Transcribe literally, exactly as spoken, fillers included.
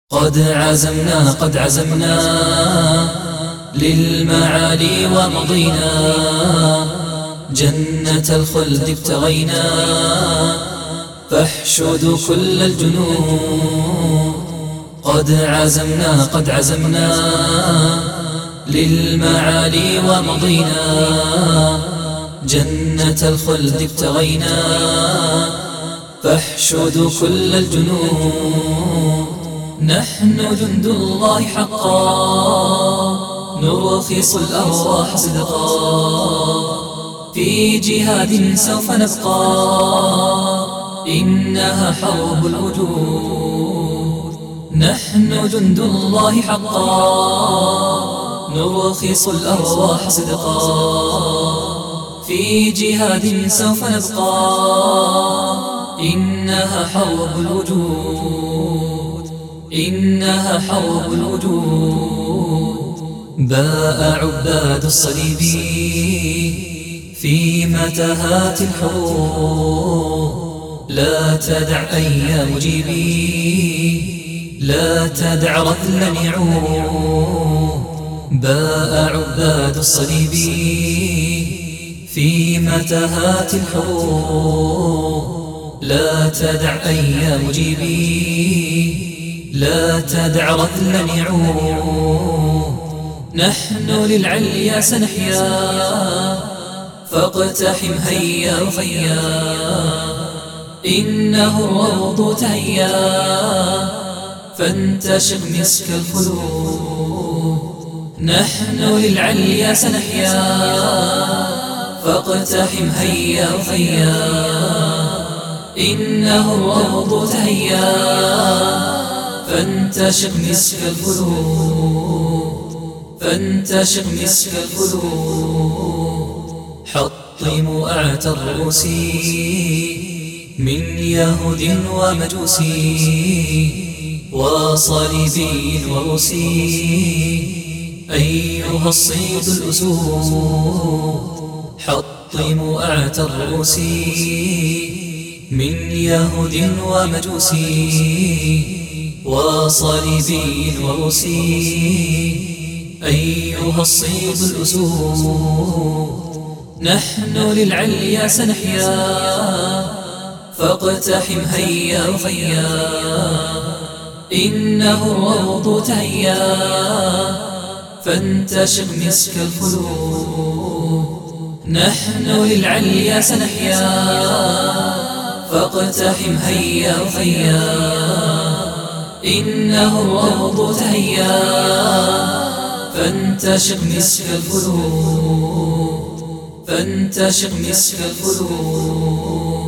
قد عزمنا قد عزمنا للمعالي ومضينا، جنة الخلد ابتغينا، فاحشدوا كل الجنود. قد عزمنا قد عزمنا للمعالي ومضينا، جنة الخلد ابتغينا، فاحشدوا كل الجنود. نحن جند الله حقا، نرخص الأرواح صدقا، في جهاد سوف نبقى، إنها حرب الوجود. نحن جند الله حقا، نرخص الأرواح صدقا، في جهاد سوف نبقى، إنها حرب الوجود، إنها حرب الوجود. باء عباد الصليب في متاهات الحروب، لا تدع أي مجيبي، لا تدع رذلا يعود. باء عباد الصليب في متاهات الحروب، لا تدع أي مجيبي، لا تدع رذلا يعود. نحن للعليا سنحيا، فاقتحم هيا رفيا، إنه الروض تهيا، فانتشر مسك الخلود. نحن للعليا سنحيا، فاقتحم هيا رفيا، إنه الروض تهيا، فانتشر مسك الخلود، فانتشر مسك الخلود. حطموا أعتى الرؤوس من يهود ومجوسي، وصليبي وروسي، أيها الصيد الأسود. حطموا أعتى الرؤوس من يهود ومجوسي، وصليبي وروسي، أيها الصيد الأسود. نحن للعليا سنحيا، فاقتحم هيا رفيا، إنه الروض تهيا، فانتشر مسك الخلود. نحن للعليا سنحيا، فاقتحم هيا رفيا، إنه الروض تهيا، فانتشر مسك الخلود، فانتشر مسك الخلود.